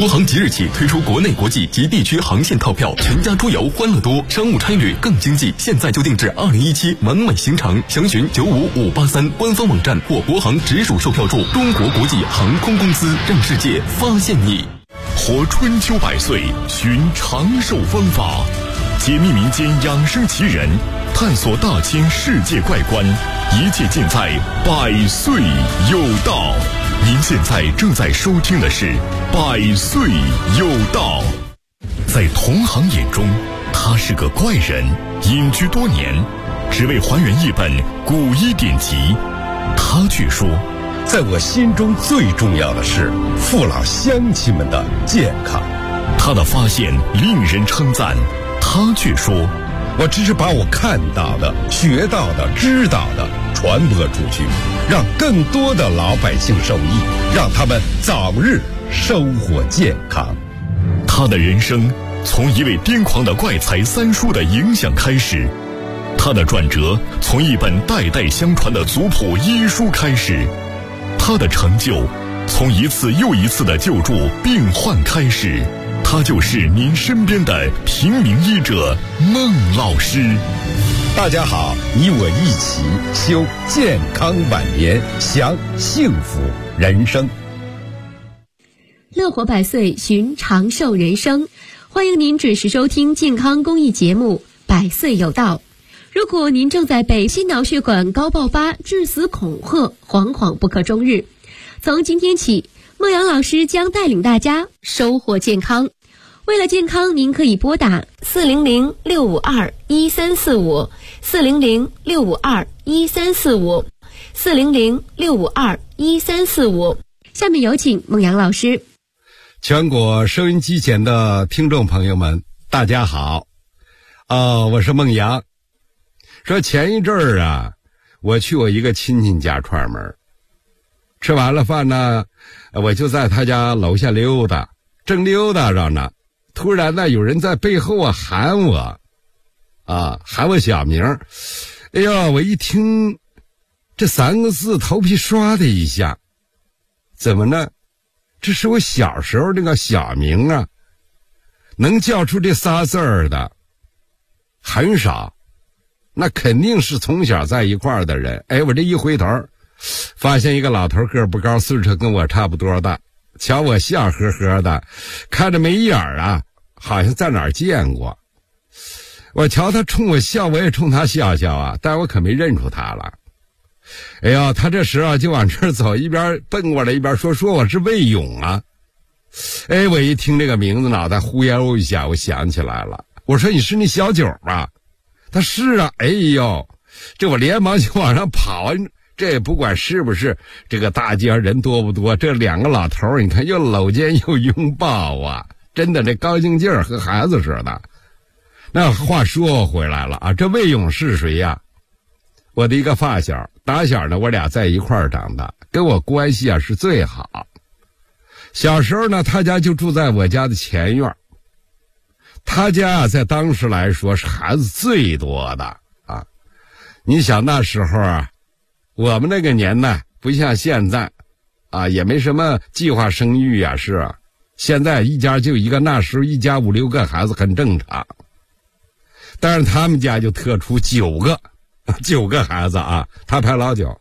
国航即日起推出国内、国际及地区航线套票，全家出游欢乐多，商务差旅更经济。现在就定制2017完美行程，详询95583官方网站或国航直属售票处。中国国际航空公司，让世界发现你。 活春秋百岁，寻长寿方法，解密民间养生奇人，探索大千世界怪观，一切尽在百岁有道。您现在正在收听的是百岁有道。在同行眼中，他是个怪人，隐居多年，只为还原一本古医典籍。他却说， 在我心中最重要的是父老乡亲们的健康。 他的发现令人称赞，他却说， 我只是把我看到的、学到的、知道的传播出去，让更多的老百姓受益，让他们早日生活健康。 他的人生从一位癫狂的怪才三叔的影响开始，他的转折从一本代代相传的族谱医书开始，他的成就从一次又一次的救助病患开始。他就是您身边的平民医者孟老师。 大家好，你我一起修健康晚年，享幸福人生。 乐活百岁，寻长寿人生。欢迎您准时收听健康公益节目《百岁有道》。如果您正在被心脑血管高爆发、致死恐吓，惶惶不可终日，从今天起，孟阳老师将带领大家收获健康。为了健康，您可以拨打400-652-1345 400-652-1345 400-652-1345。下面有请孟阳老师。 全国收音机前的听众朋友们，大家好，我是孟阳。说前一阵儿啊，我去我一个亲戚家串门，吃完了饭呢，我就在他家楼下溜达，正溜达着呢，突然呢，有人在背后喊我，喊我小名。哎呀，我一听这3个字，头皮刷的一下，怎么呢？这是我小时候那个小名啊，能叫出这仨字儿的很少，那肯定是从小在一块儿的人。哎，我这一回头，发现一个老头，个不高，岁数跟我差不多大，瞧我笑呵呵的，看着没眼儿啊，好像在哪儿见过。我瞧他冲我笑，我也冲他笑笑啊，但我可没认出他了。哎呀，他这时候就往这儿走，一边奔过来一边说我是魏勇啊。哎，我一听这个名字，脑袋忽悠一下，我想起来了，我说你是那小九吧？他是啊。哎呦，这我连忙就往上跑，这也不管是不是这个大街上人多不多，这2个老头你看又搂肩又拥抱啊，真的这高兴劲儿和孩子似的。那话说回来了啊，这魏勇是谁呀？我的一个发小，打小呢我俩在一块儿长大，跟我关系啊是最好。小时候呢，他家就住在我家的前院，他家在当时来说是孩子最多的啊。你想那时候啊，我们那个年代不像现在啊，也没什么计划生育啊，是啊，现在一家就一个，那时候一家5、6个孩子很正常。但是他们家就特出9个孩子啊，他排老9。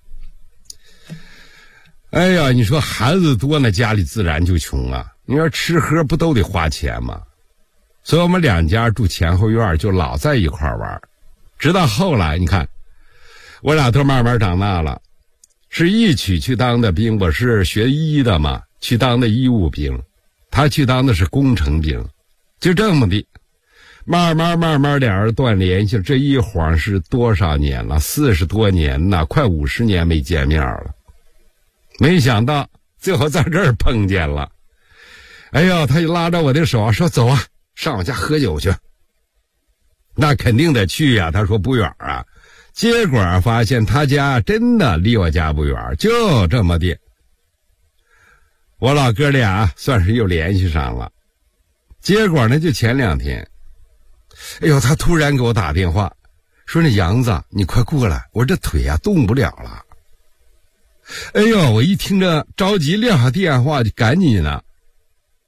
哎呀，你说孩子多呢，家里自然就穷啊。你说吃喝不都得花钱吗？所以我们2家住前后院，就老在一块玩。直到后来，你看我俩都慢慢长大了，是一起去当的兵。我是学医的嘛，去当的医务兵，他去当的是工程兵。就这么的慢慢俩人断联系，这一晃是多少年了？40多年呢，快50年没见面了。没想到最后在这儿碰见了。哎呀，他就拉着我的手说走啊，上我家喝酒去。那肯定得去呀，他说不远啊。结果发现他家真的离我家不远，就这么的，我老哥俩算是又联系上了。结果呢，就前2天，哎呦，他突然给我打电话说，那杨子你快过来，我这腿啊动不了了。哎呦，我一听着着急，撂下电话就赶紧呢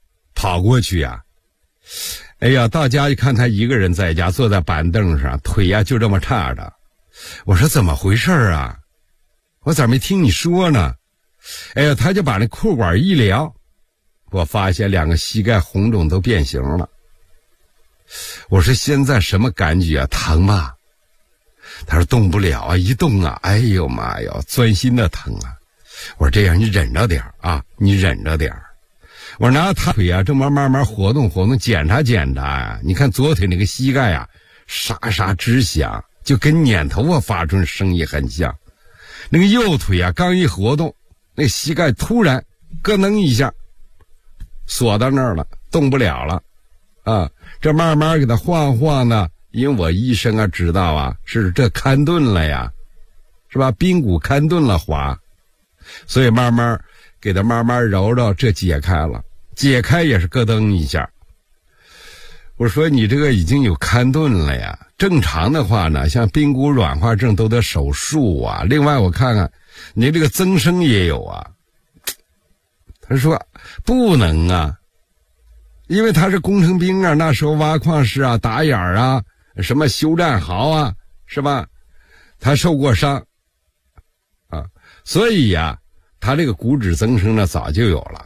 跑过去呀，哎呀，到家一看他一个人在家坐在板凳上，腿呀就这么叉着。我说怎么回事啊？我咋没听你说呢？哎呀，他就把那裤管一撩，我发现2个膝盖红肿都变形了。我说现在什么感觉啊？疼吗？他说动不了啊，一动啊，哎呦妈呀，钻心的疼啊。我说这样你忍着点啊，你忍着点。我拿他腿啊这么慢慢活动活动，检查检查呀，你看左腿那个膝盖啊沙沙直响，就跟捻头发发出声音很像。那个右腿啊刚一活动，那膝盖突然咯噔一下锁到那儿了，动不了了啊。这慢慢给他晃晃呢，因为我医生啊知道啊是这看钝了呀，是吧？髌骨看钝了滑，所以慢慢给他慢慢揉揉，这解开了，解开也是咯噔一下。我说你这个已经有看钝了呀，正常的话呢，像髌骨软化症都得手术啊。另外我看看你这个增生也有啊。他说不能啊，因为他是工程兵啊，那时候挖矿石啊，打眼啊，什么修战壕啊，是吧？他受过伤啊，所以呀，他这个骨质增生呢早就有了。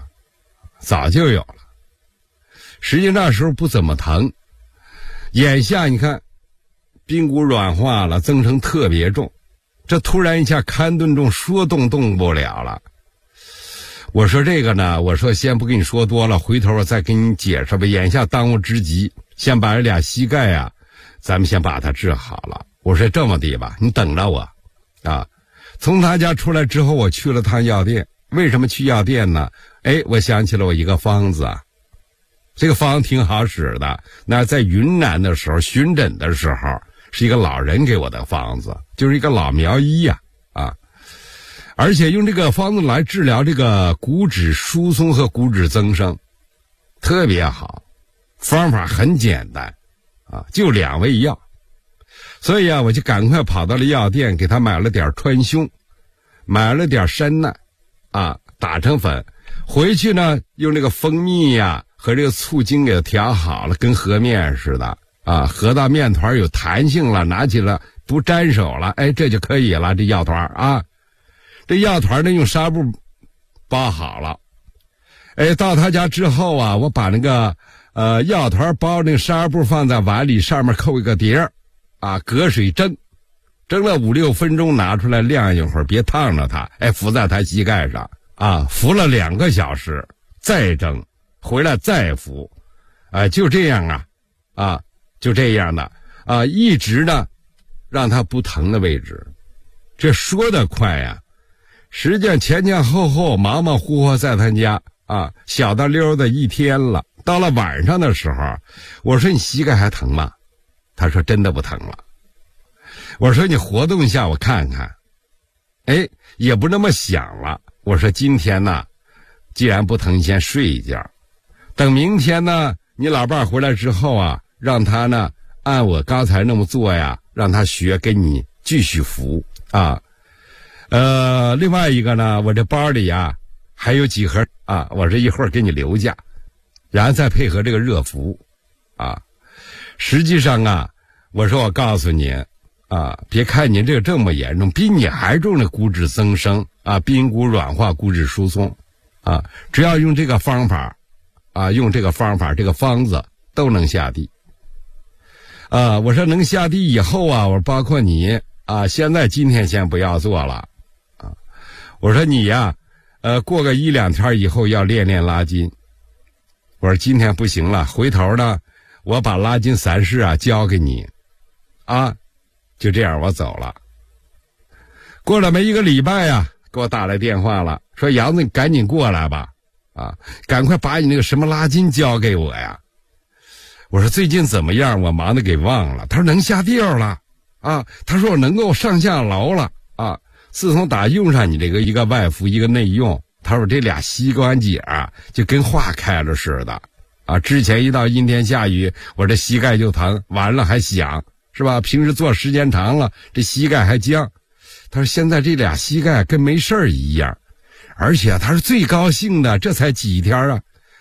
实际那时候不怎么疼，眼下你看髌骨软化了，增生特别重，这突然一下看钝重，说动不了了。我说这个呢，我说先不跟你说多了，回头我再跟你解释吧，眼下当务之急先把这俩膝盖啊咱们先把它治好了。我说这么的吧，你等着我啊。从他家出来之后，我去了趟药店。为什么去药店呢？哎，我想起了我一个方子啊，这个方挺好使的。那在云南的时候巡诊的时候，是一个老人给我的方子，就是一个老苗医呀啊。而且用这个方子来治疗这个骨质疏松和骨质增生，特别好，方法很简单啊，就2味药。所以啊，我就赶快跑到了药店，给他买了点川芎，买了点山奈啊，打成粉，回去呢用这个蜂蜜呀和这个醋精给它调好了，跟和面似的啊，和到面团有弹性了，拿起来不粘手了，哎，这就可以了。这药团啊，这药团呢用纱布包好了。哎，到他家之后啊，我把那个药团包那个纱布放在碗里，上面扣一个碟儿啊，隔水蒸了5-6分钟，拿出来晾一会儿，别烫着它。哎，敷在他膝盖上啊，敷了2个小时，再蒸，回来再敷，就这样啊，就这样的啊，一直呢让他不疼的位置。这说得快呀，实际上前后忙忙活活在他家啊，小到溜的一天了。到了晚上的时候，我说你膝盖还疼吗？他说真的不疼了。我说你活动一下我看看，哎，也不那么想了。我说今天呢，既然不疼，先睡一觉，等明天呢，你老伴回来之后啊，让他呢按我刚才那么做呀，让他学跟你继续服啊。另外一个呢，我这包里啊还有几盒啊，我这一会儿给你留下，然后再配合这个热敷啊。实际上啊，我说我告诉你啊，别看你这个这么严重，比你还重的骨质增生啊，髌骨软化、骨质疏松啊，只要用这个方法啊，用这个方法，这个方子都能下地啊。我说能下地以后啊，我说包括你啊，现在今天先不要做了啊。我说你呀，过个1-2天以后要练拉筋。我说今天不行了，回头呢，我把拉筋散式啊交给你啊。就这样我走了。过了没1个礼拜呀，给我打来电话了，说杨子你赶紧过来吧啊，赶快把你那个什么拉筋交给我呀。我说最近怎么样？我忙得给忘了。他说能下地了啊，他说我能够上下楼了啊。自从打用上你这个一个外敷一个内用，他说这俩膝关节啊就跟化开了似的啊。之前一到阴天下雨，我这膝盖就疼，完了还响，是吧？平时坐时间长了，这膝盖还僵。他说现在这俩膝盖跟没事儿一样，而且他是最高兴的，这才几天啊，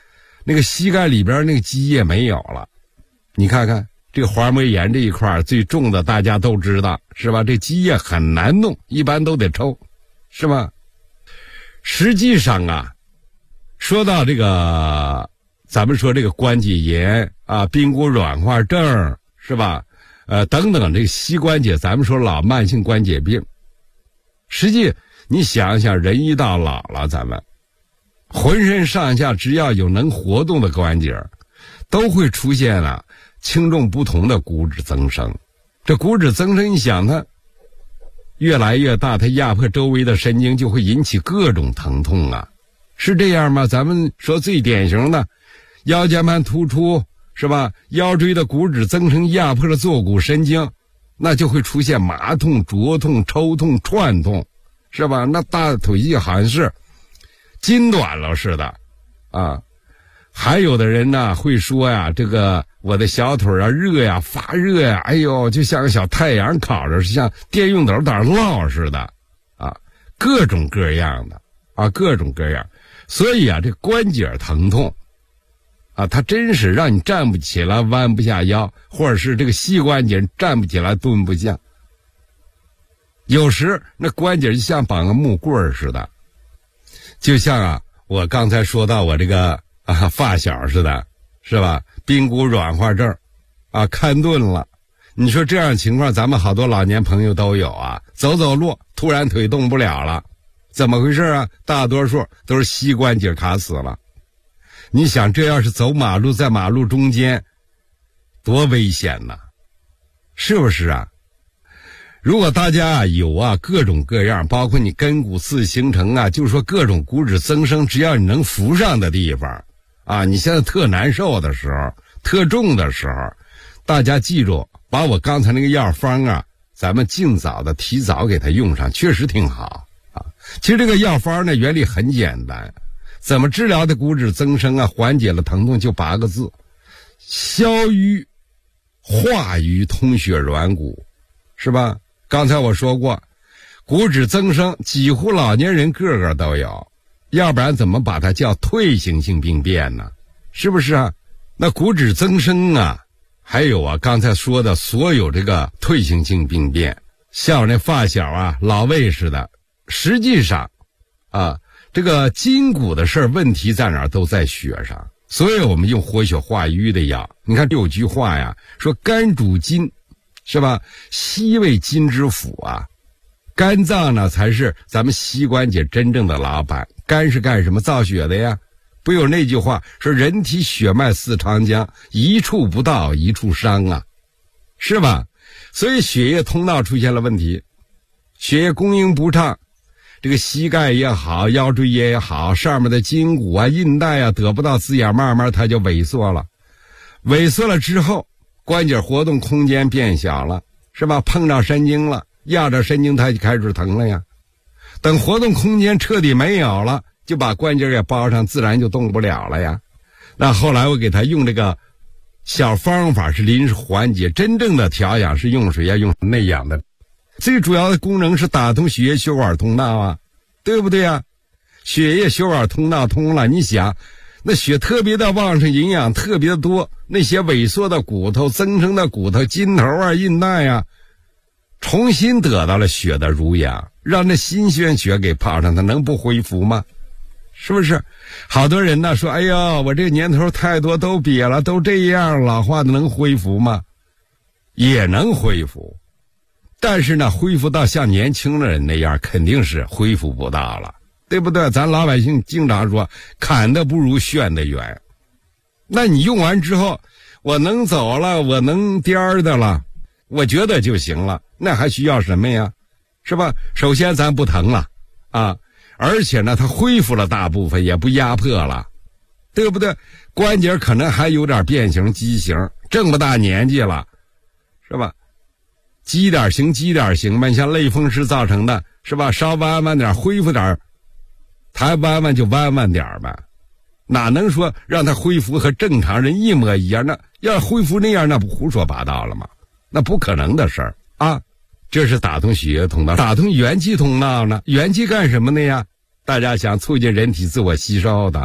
那个膝盖里边那个积液没有了。你看看这个滑膜炎这一块最重的大家都知道是吧？这积液很难弄，一般都得抽，是吧？实际上啊，说到这个咱们说这个关节炎啊、髌骨软化症是吧？等等这个膝关节，咱们说老慢性关节病，实际你想想，人一到老了，咱们浑身上下只要有能活动的关节，都会出现啊轻重不同的骨质增生。这骨质增生，你想它越来越大，它压迫周围的神经，就会引起各种疼痛啊，是这样吗？咱们说最典型的腰间盘突出是吧？腰椎的骨质增生压迫了坐骨神经，那就会出现麻痛、灼痛、抽痛、串痛，是吧？那大腿肌好像是筋短了似的啊。还有的人呢会说呀，这个我的小腿啊热呀，发热呀，哎呦，就像个小太阳烤着，像电熨斗在那烙似的啊，各种各样的啊，各种各样。所以啊，这关节疼痛啊，它真是让你站不起来，弯不下腰，或者是这个膝关节站不起来，蹲不下。有时那关节就像绑个木棍似的，就像啊，我刚才说到我这个发小似的，是吧？髌骨软化症啊，看钝了。你说这样情况，咱们好多老年朋友都有啊，走走路突然腿动不了了，怎么回事啊？大多数都是膝关节卡死了。你想，这要是走马路，在马路中间，多危险呐，是不是啊？如果大家有啊各种各样，包括你根骨刺形成啊，就是说各种骨质增生，只要你能扶上的地方啊，你现在特难受的时候，特重的时候，大家记住，把我刚才那个药方啊，咱们尽早的提早给它用上，确实挺好啊。其实这个药方呢，原理很简单，怎么治疗的骨质增生啊，缓解了疼痛，就8个字：消瘀、化瘀、通血软骨，是吧？刚才我说过，骨质增生几乎老年人个个都有，要不然怎么把它叫退行性病变呢？是不是啊？那骨质增生啊，还有啊刚才说的所有这个退行性病变，像我那发小啊老魏似的，实际上啊这个筋骨的事儿，问题在哪儿都在血上，所以我们用活血化瘀的药。你看这有句话呀，说肝主筋，是吧？膝为筋之府啊，肝脏呢才是咱们膝关节真正的老板。肝是干什么？造血的呀。不有那句话说人体血脉似长江，一处不到一处伤啊，是吧？所以血液通道出现了问题，血液供应不畅，这个膝盖也好，腰椎也好，上面的筋骨啊、韧带啊得不到滋养，慢慢它就萎缩了。萎缩了之后，关节活动空间变小了，是吧？碰到神经了，压着神经它就开始疼了呀。等活动空间彻底没有了，就把关节给包上，自然就动不了了呀。那后来我给他用这个小方法是临时缓解，真正的调养是用水要用内养的。最主要的功能是打通血液血管通道啊，对不对啊？血液血管通道通了，你想那血特别的旺盛，营养特别的多，那些萎缩的骨头、增生的骨头、筋头啊、韧带啊，重新得到了血的濡养，让那新鲜血给泡上，它能不恢复吗？是不是？好多人呢说，哎呦，我这个年头太多都瘪了，都这样，老化的能恢复吗？也能恢复，但是呢，恢复到像年轻的人那样，肯定是恢复不到了，对不对？咱老百姓经常说，砍的不如炫的远。那你用完之后，我能走了，我能颠儿的了，我觉得就行了，那还需要什么呀？是吧？首先咱不疼了啊，而且呢，它恢复了大部分，也不压迫了，对不对？关节可能还有点变形畸形，这么大年纪了，是吧？畸点形畸点形吧，像类风湿造成的，是吧？稍弯弯点，恢复点，它弯弯就弯弯点吧，哪能说让它恢复和正常人一模一样？那要恢复那样，那不胡说八道了吗？那不可能的事儿啊！这是打通血液通道，打通元气通道呢？元气干什么的呀？大家想促进人体自我吸收的，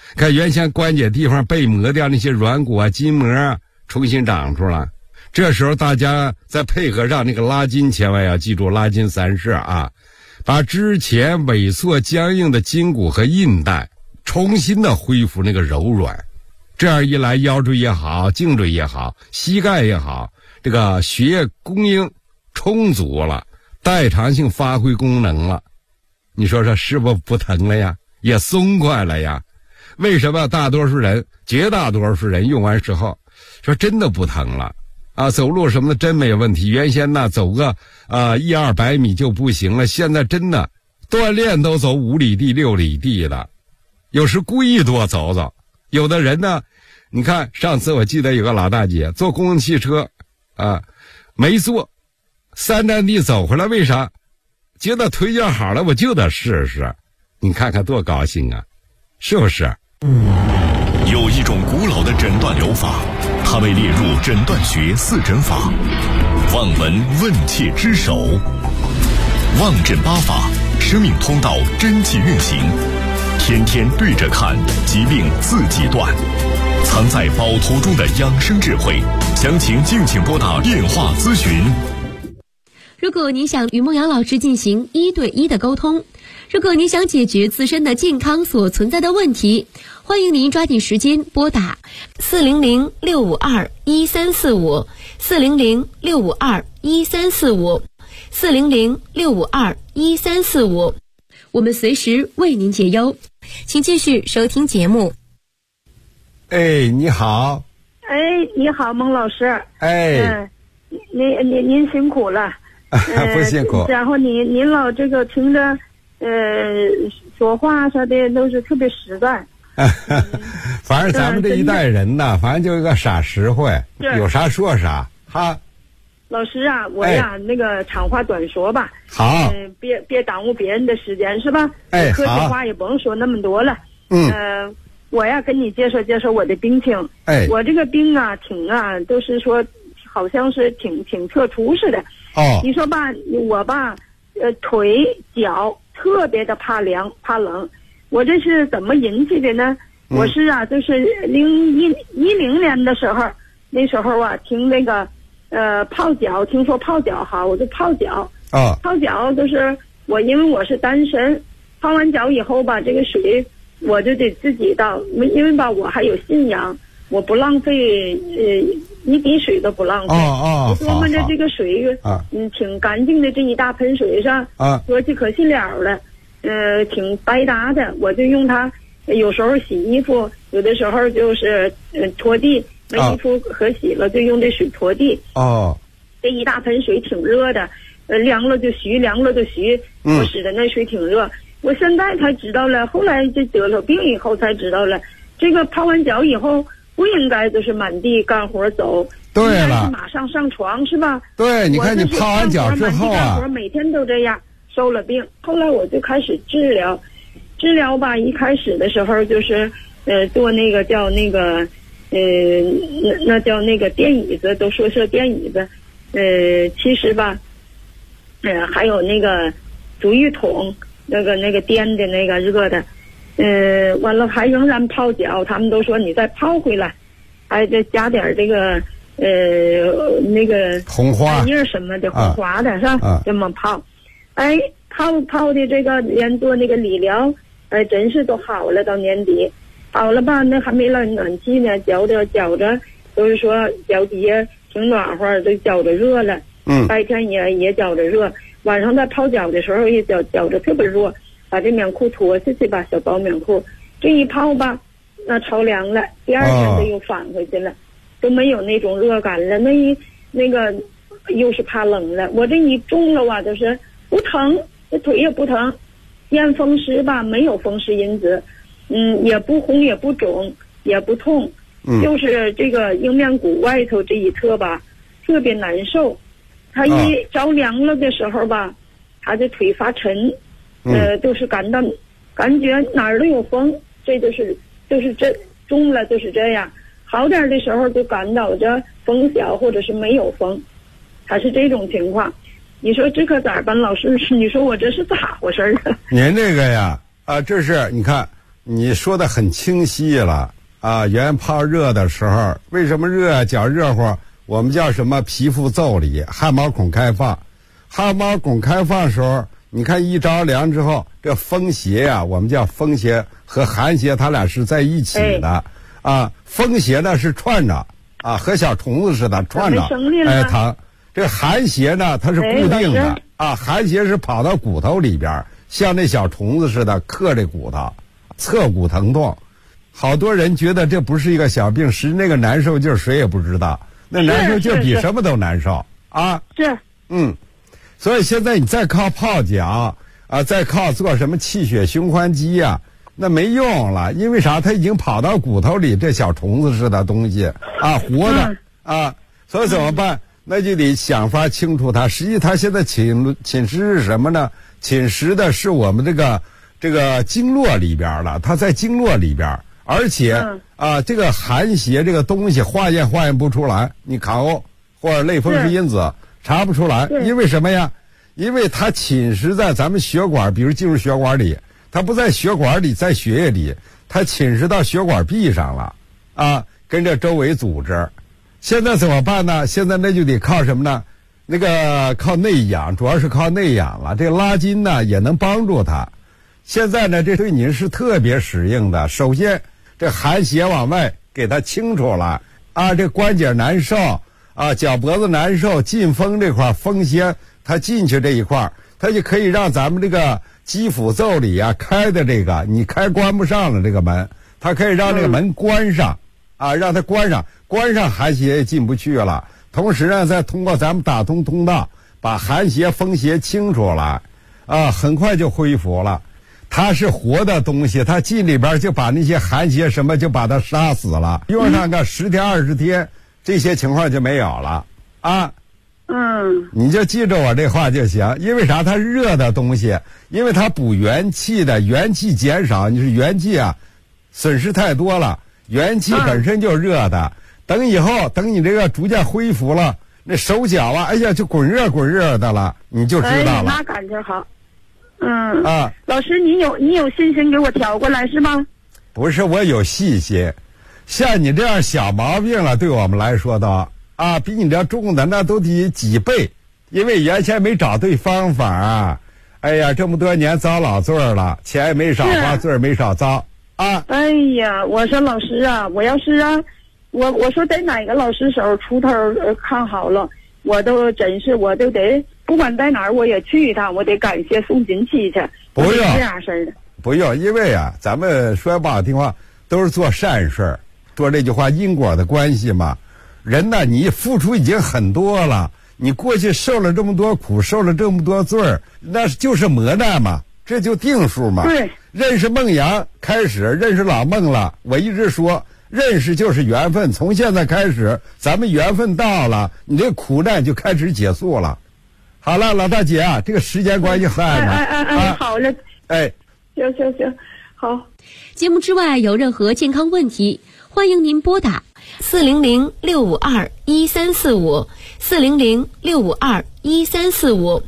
看原先关节地方被磨掉那些软骨啊、筋膜啊，重新长出来。这时候大家再配合上那个拉筋，千万要记住拉筋3式啊，把之前萎缩僵硬的筋骨和韧带重新的恢复那个柔软。这样一来，腰椎也好，颈椎也好，膝盖也好，这个血液供应充足了，代偿性发挥功能了。你说说是不疼了呀，也松快了呀？为什么绝大多数人用完之后说真的不疼了啊？走路什么的真没有问题。原先呢走个100-200米就不行了，现在真的锻炼都走5里地6里地了，有时故意多走走。有的人呢，你看上次我记得有个老大姐坐公共汽车啊，没坐3站地走回来，为啥？觉得腿脚好了，我就得试试。你看看多高兴啊，是不是？ 有一种古老的诊断疗法，它被列入诊断学4诊法，望闻问切之首。望诊8法，生命通道真气运行，天天对着看，疾病自己断。藏在宝图中的养生智慧，详情敬请拨打电话咨询。 如果你想与孟阳老师进行1对1的沟通，如果你想解决自身的健康所存在的问题，欢迎您抓紧时间拨打400-652-1345 400-652-1345 400-652-1345，我们随时为您解忧。请继续收听节目。 哎，你好。 哎，你好，孟老师。 哎， 您辛苦了。 不辛苦。 然后您老这个听着，说话啥的都是特别实在。 反正咱们这一代人呢，反正就一个傻实惠，有啥说啥哈。 老师啊，我呀，那个长话短说吧。 好。 别耽误别人的时间是吧？ 哎， 客气话也不用说那么多了。我呀跟你介绍介绍我的病情。 哎， 我这个病啊，都是说，好像是挺特殊似的。 哦。 你说吧，我吧，腿脚特别的怕凉怕冷。我这是怎么引起的呢？我是啊，就是2010年的时候，那时候啊，听那个泡脚，听说泡脚好，我就泡脚。泡脚就是因为我是单身，泡完脚以后吧，这个水我就得自己倒，因为吧我还有信仰，我不浪费一滴水都不浪费。我琢磨着这个水挺干净的，这一大盆水上说起可惜了了，挺白搭的，我就用它，有时候洗衣服，有的时候就是拖地，那衣服可洗了就用这水拖地。这一大盆水挺热的，凉了就虚，我使的那水挺热。我现在才知道了，后来就得了病以后才知道了，这个泡完脚以后不应该就是满地干活走， 对了，应该是马上上床是吧？ 对，你看你泡完脚之后满地干活每天都这样，受了病。后来我就开始治疗吧，一开始的时候就是做那个叫那个那叫那个电椅子，都说是电椅子，其实吧还有那个足浴桶，那个颠的那个热的，完了还仍然泡脚，他们都说你再泡回来，还得加点这个那个红花叶什么的，红花的是吧？这么泡，哎，泡的这个连做那个理疗，真是都好了，到年底好了吧？那还没暖气呢，觉着都是说脚底下挺暖和，都觉着热了。白天也觉着热，晚上在泡脚的时候也觉着特别热，把这棉裤脱下去吧，小薄棉裤，这一泡吧，那着凉了，第二天就又返回去了，都没有那种热感了。那个又是怕冷了，我这一中了哇，就是不疼，这腿也不疼，验风湿吧，没有风湿因子，也不红也不肿也不痛，就是这个迎面骨外头这一侧吧，特别难受。他一着凉了的时候吧，他的腿发沉，都是感觉哪儿都有风，这就是这中了就是这样。好点的时候就感到着风小或者是没有风，他是这种情况。你说这可咋办？老师，你说我这是咋回事啊？ 您这个呀，这是你看你说的很清晰了啊。原泡热的时候，为什么热？脚热乎，我们叫什么？皮肤腠理，汗毛孔开放。汗毛孔开放时候，你看一着凉之后，这风邪呀，我们叫风邪和寒邪，它俩是在一起的啊。风邪呢是串着啊，和小虫子似的串着，疼。这寒邪呢，它是固定的啊，寒邪是跑到骨头里边，像那小虫子似的刻这骨头，侧骨疼痛。好多人觉得这不是一个小病，实际那个难受劲儿谁也不知道，那难受劲儿比什么都难受啊。 是， 所以现在你再靠泡脚啊，再靠做什么气血循环机呀，那没用了，因为啥？它已经跑到骨头里，这小虫子似的东西啊，活的啊，所以怎么办？那就得想法清楚它。实际它现在侵蚀是什么呢？侵蚀的是我们这个经络里边了，它在经络里边，而且这个寒邪这个东西化验不出来，你卡欧或者类风湿因子查不出来，因为什么呀？因为它侵蚀在咱们血管，比如进入血管里，它不在血管里，在血液里，它侵蚀到血管壁上了啊，跟着周围组织。现在怎么办呢？现在那就得靠什么呢？那个靠内养，主要是靠内养了。这拉筋呢也能帮助它。现在呢，这对您是特别适应的。首先，这寒邪往外给它清除了啊，这关节难受啊，脚脖子难受，进风这块风邪它进去这一块，它就可以让咱们这个肌腑腠理啊开的这个你开关不上了这个门，它可以让这个门关上啊，让它关上，关上寒邪也进不去了。同时呢，再通过咱们打通通道，把寒邪风邪清出来啊，很快就恢复了。它是活的东西，它进里边就把那些寒邪什么就把它杀死了，用上个10天20天，这些情况就没有了啊。你就记着我这话就行。因为啥？它热的东西，因为它补元气的，元气减少，你是元气啊损失太多了，元气本身就热的。等以后，等你这个逐渐恢复了，那手脚啊，哎呀就滚热的了，你就知道了。 那感觉好。老师，你有信心给我调过来是吗？ 不是，我有细心。像你这样小毛病了，对我们来说的啊，比你这重的那都得几倍，因为原先没找对方法啊。哎呀，这么多年遭老罪了，钱也没少花，罪没少遭啊。 哎呀，我说老师啊，我要是我说在哪个老师手出头看好了，我都真是我都得不管在哪儿我也去一趟，我得感谢宋锦旗去。 不用这样式的， 不用，因为啊，咱们说不好听话，都是做善事，说这句话因果的关系嘛。人呢，你付出已经很多了，你过去受了这么多苦，受了这么多罪，那就是磨难嘛，这就定数嘛。 对， 认识孟阳开始认识老孟了，我一直说认识就是缘分，从现在开始咱们缘分到了，你这苦难就开始结束了。好了，老大姐啊，这个时间关系很好了，行，好。 节目之外有任何健康问题，欢迎您拨打400-652-1345 400-652-1345。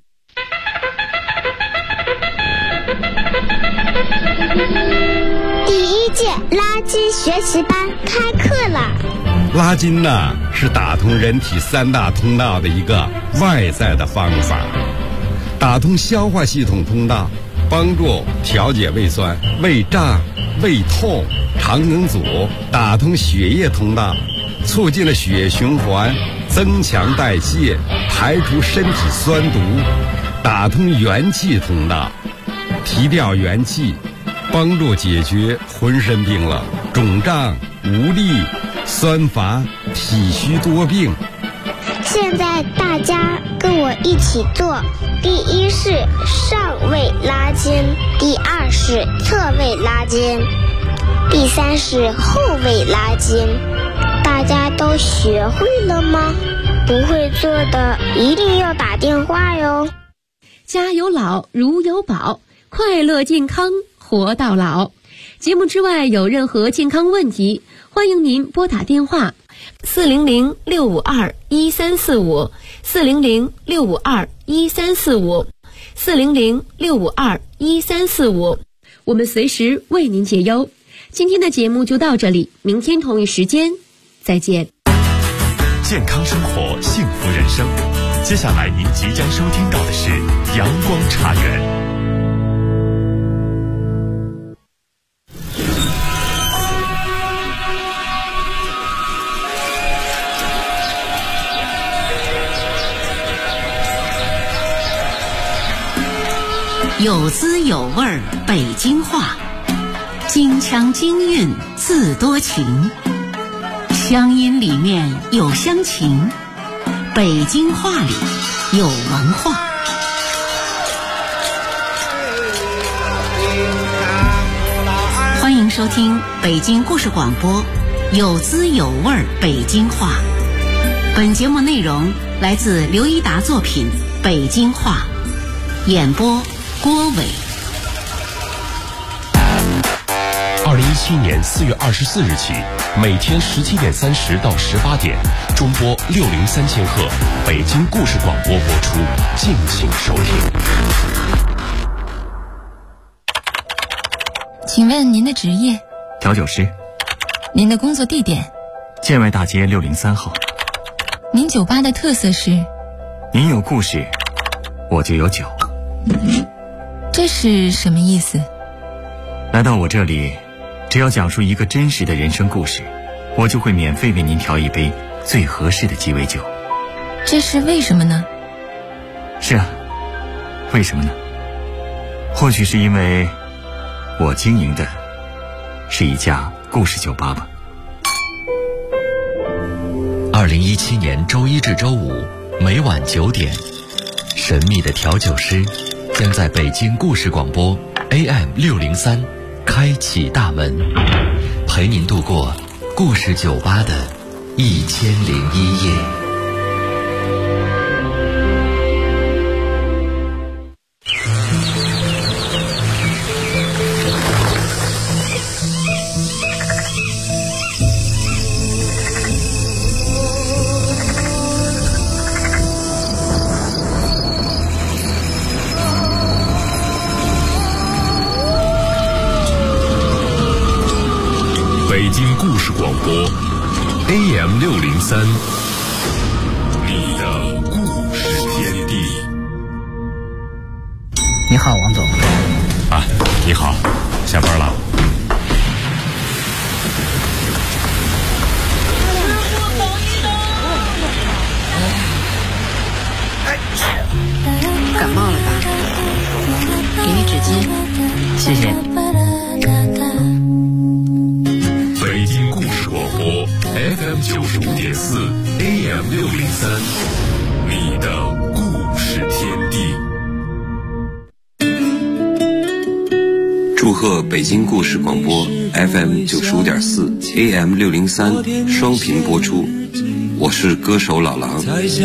第一届拉筋学习班开课了。 拉筋呢，是打通人体3大通道的一个外在的方法，打通消化系统通道，帮助调节胃酸、胃胀、胃痛、肠梗阻；打通血液通道，促进了血液循环，增强代谢，排除身体酸毒；打通元气通道，提调元气，帮助解决浑身病了、肿胀、无力、酸乏、体虚多病。 现在大家跟我一起做，第一是上位拉筋，第二是侧位拉筋，第三是后位拉筋。大家都学会了吗？不会做的一定要打电话哟。 家有老如有宝，快乐健康活到老。节目之外有任何健康问题，欢迎您拨打电话400-652-1345 400-652-1345 400-652-1345。 我们随时为您解忧。今天的节目就到这里，明天同一时间再见。 健康生活，幸福人生。接下来您即将收听到的是阳光茶园。 有滋有味儿北京话，京腔京韵字多情，乡音里面有乡情，北京话里有文化。欢迎收听北京故事广播有滋有味儿北京话。本节目内容来自刘一达作品《北京话》，演播郭伟。 2017年4月24日起，每天17点30到18点，中波603千赫，北京故事广播播出，敬请收听。 请问您的职业？ 调酒师。 您的工作地点？ 建外大街603号。 您酒吧的特色是？ 您有故事，我就有酒。 这是什么意思？ 来到我这里，只要讲述一个真实的人生故事，我就会免费为您调一杯最合适的鸡尾酒。 这是为什么呢？ 是啊，为什么呢？或许是因为我经营的是一家故事酒吧吧。 2017年周一至周五每晚9点，神秘的调酒师将在北京故事广播 AM603 开启大门，陪您度过故事酒吧的1001夜。 北京故事广播 AM603， 你的故事天地。 你好，王总。 啊，你好，下班了。 感冒了吧？给你纸巾。 谢谢。 北京故事广播 FM95.4 AM603， 你的故事天地。 祝贺北京故事广播 FM95.4 AM603 双频播出，我是歌手老狼。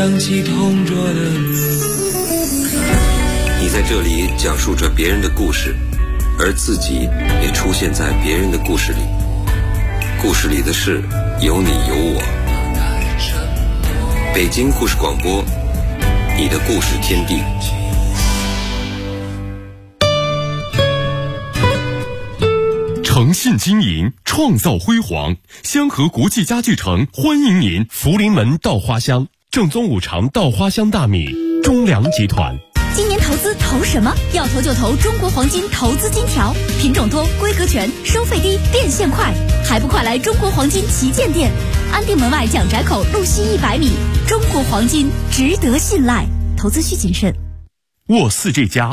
你在这里讲述着别人的故事，而自己也出现在别人的故事里。故事里的事有你有我。北京故事广播，你的故事天地。 诚信经营，创造辉煌。香河国际家具城欢迎您！福临门稻花香，正宗五常稻花香大米，中粮集团。 今年投资投什么？要投就投中国黄金投资金条，品种多，规格全，收费低，变现快，还不快来中国黄金旗舰店，安定门外蒋宅口路西100米。中国黄金值得信赖，投资需谨慎。 沃4这家